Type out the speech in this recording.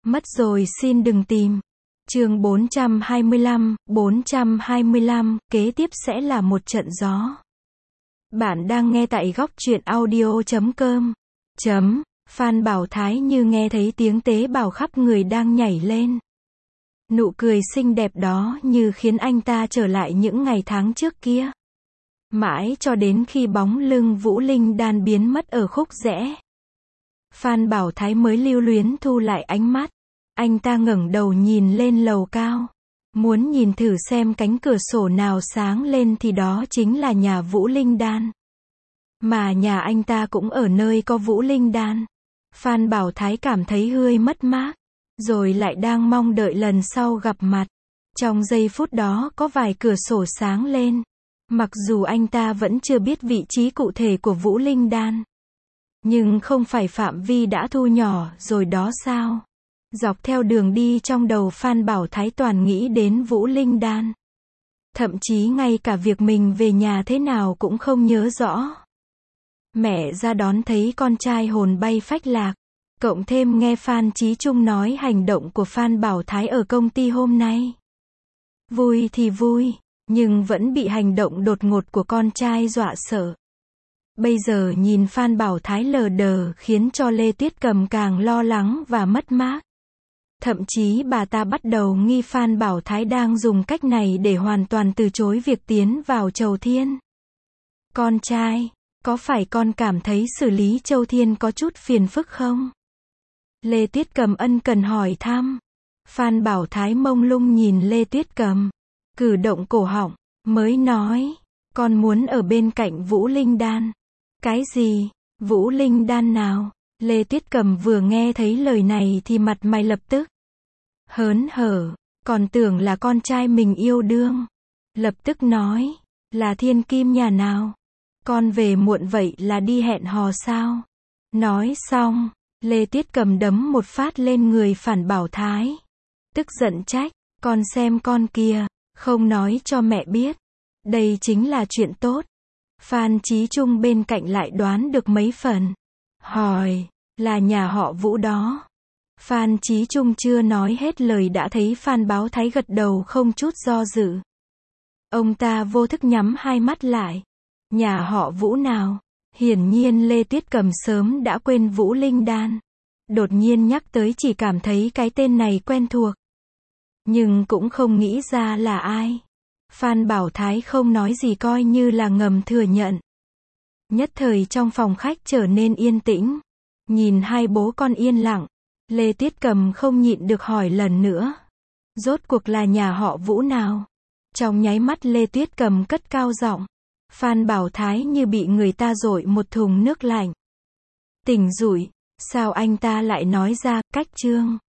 Mất rồi xin đừng tìm. Chương 425, kế tiếp sẽ là một trận gió. Bạn đang nghe tại góc truyện audio.com. Phan Bảo Thái như nghe thấy tiếng tế bào khắp người đang nhảy lên. Nụ cười xinh đẹp đó như khiến anh ta trở lại những ngày tháng trước kia. Mãi cho đến khi bóng lưng Vũ Linh Đan biến mất ở khúc rẽ, Phan Bảo Thái mới lưu luyến thu lại ánh mắt. Anh ta ngẩng đầu nhìn lên lầu cao. Muốn nhìn thử xem cánh cửa sổ nào sáng lên thì đó chính là nhà Vũ Linh Đan. Mà nhà anh ta cũng ở nơi có Vũ Linh Đan. Phan Bảo Thái cảm thấy hơi mất mát. Rồi lại đang mong đợi lần sau gặp mặt. Trong giây phút đó có vài cửa sổ sáng lên. Mặc dù anh ta vẫn chưa biết vị trí cụ thể của Vũ Linh Đan. Nhưng không phải phạm vi đã thu nhỏ rồi đó sao? Dọc theo đường đi trong đầu Phan Bảo Thái toàn nghĩ đến Vũ Linh Đan. Thậm chí ngay cả việc mình về nhà thế nào cũng không nhớ rõ. Mẹ ra đón thấy con trai hồn bay phách lạc. Cộng thêm nghe Phan Chí Trung nói hành động của Phan Bảo Thái ở công ty hôm nay. Vui thì vui, nhưng vẫn bị hành động đột ngột của con trai dọa sợ. Bây giờ nhìn Phan Bảo Thái lờ đờ khiến cho Lê Tuyết Cầm càng lo lắng và mất mát. Thậm chí bà ta bắt đầu nghi Phan Bảo Thái đang dùng cách này để hoàn toàn từ chối việc tiến vào Chầu Thiên. Con trai, có phải con cảm thấy xử lý Chầu Thiên có chút phiền phức không? Lê Tuyết Cầm ân cần hỏi thăm. Phan Bảo Thái mông lung nhìn Lê Tuyết Cầm, cử động cổ họng, mới nói, con muốn ở bên cạnh Vũ Linh Đan. Cái gì? Vũ Linh Đan nào? Lê Tuyết Cầm vừa nghe thấy lời này thì mặt mày lập tức hớn hở, còn tưởng là con trai mình yêu đương. Lập tức nói, là thiên kim nhà nào? Con về muộn vậy là đi hẹn hò sao? Nói xong, Lê Tuyết Cầm đấm một phát lên người Phan Bảo Thái. Tức giận trách, con xem con kia, không nói cho mẹ biết. Đây chính là chuyện tốt. Phan Chí Trung bên cạnh lại đoán được mấy phần. Hỏi, là nhà họ Vũ đó. Phan Chí Trung chưa nói hết lời đã thấy Phan Bảo Thái gật đầu không chút do dự. Ông ta vô thức nhắm hai mắt lại. Nhà họ Vũ nào? Hiển nhiên Lê Tuyết Cầm sớm đã quên Vũ Linh Đan. Đột nhiên nhắc tới chỉ cảm thấy cái tên này quen thuộc. Nhưng cũng không nghĩ ra là ai. Phan Bảo Thái không nói gì coi như là ngầm thừa nhận. Nhất thời trong phòng khách trở nên yên tĩnh. Nhìn hai bố con yên lặng, Lê Tuyết Cầm không nhịn được hỏi lần nữa. Rốt cuộc là nhà họ Vũ nào? Trong nháy mắt Lê Tuyết Cầm cất cao giọng. Phan Bảo Thái như bị người ta dội một thùng nước lạnh. Tỉnh rủi, sao anh ta lại nói ra, cách Trương?